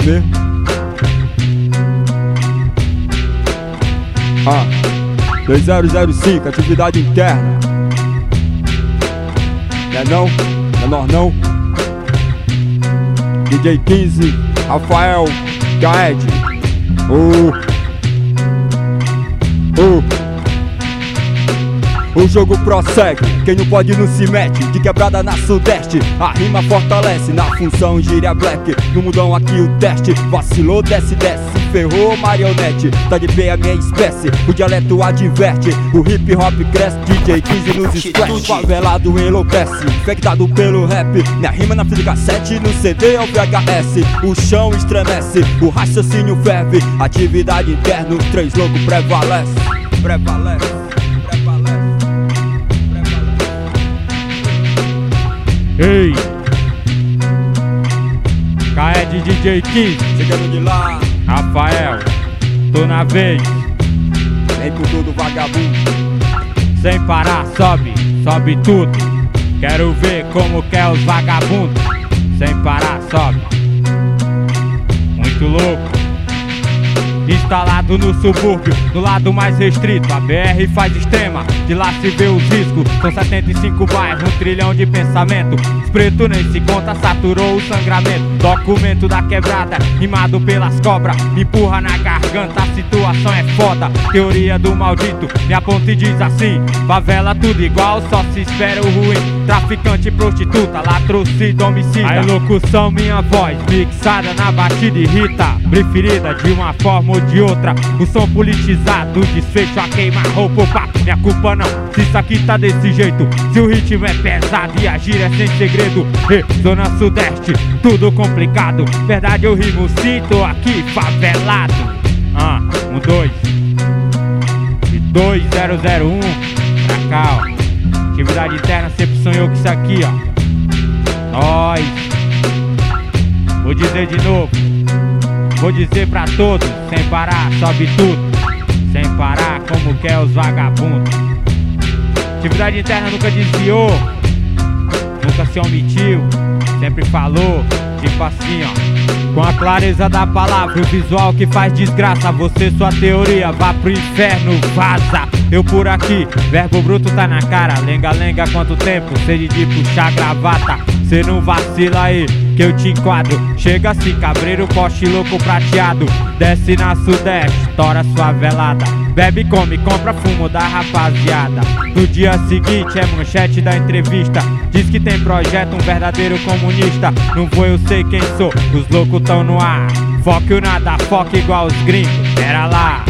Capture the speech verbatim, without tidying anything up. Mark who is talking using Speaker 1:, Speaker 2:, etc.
Speaker 1: ver? Ah, dois zero zero cinco, atividade interna. Não é não? Menor não? D J quinze, Rafael, Gaed. Oh, oh. O jogo prossegue, quem não pode não se mete. De quebrada na sudeste, a rima fortalece. Na função gíria black, no mundão aqui o teste. Vacilou, desce, desce, ferrou, marionete. Tá de pé a minha espécie, o dialeto adverte. O hip hop cresce, D J quinze nos splash. Favelado enlouquece, infectado pelo rap. Minha rima na fita cassete, no C D ou V H S. O chão estremece, o raciocínio ferve. Atividade interna, os três loucos prevalece. Prevalece.
Speaker 2: Ei, Gaed D J quinze,
Speaker 1: chegando de lá,
Speaker 2: Rafael, tô na vez.
Speaker 1: Vem com tudo vagabundo.
Speaker 2: Sem parar, sobe, sobe tudo. Quero ver como quer os vagabundos. Sem parar, sobe. Muito louco. Instalado no subúrbio, do lado mais restrito. A B R faz extrema, de lá se vê os riscos. São setenta e cinco bairros, um trilhão de pensamento. Os pretos nem se conta, saturou o sangramento. Documento da quebrada, rimado pelas cobras. Me empurra na garganta, a situação é foda. Teoria do maldito, me aponta e diz assim: favela tudo igual, só se espera o ruim. Traficante, prostituta, latrocida, homicida. A elocução, minha voz, mixada na batida irrita. Preferida de uma forma ou de outra. O som politizado, desfecho a queimar roupa. Opa, minha culpa não, se isso aqui tá desse jeito. Se o ritmo é pesado e agir é sem segredo. E, zona sudeste, tudo complicado. Verdade eu rimo, cito aqui, favelado. Ah, um, dois e dois zero zero um. Pra cá, ó. Atividade interna sempre sonhou com isso aqui, ó. Nós. Vou dizer de novo. Vou dizer pra todos, sem parar, sobe tudo. Sem parar, como quer os vagabundos. Atividade interna nunca desviou, nunca se omitiu, sempre falou, tipo assim, ó. Com a clareza da palavra, o visual que faz desgraça. Você, sua teoria, vá pro inferno, vaza. Eu por aqui, verbo bruto tá na cara. Lenga, lenga, quanto tempo, sede de puxar gravata. Cê não vacila aí, que eu te enquadro. Chega assim, cabreiro, poste louco prateado. Desce na sudeste, tora sua velada. Bebe, come, compra fumo da rapaziada. No dia seguinte é manchete da entrevista. Diz que tem projeto, um verdadeiro comunista. Não vou, eu sei quem sou, os loucos tão no ar. Foque o nada, foque igual os gringos, pera lá.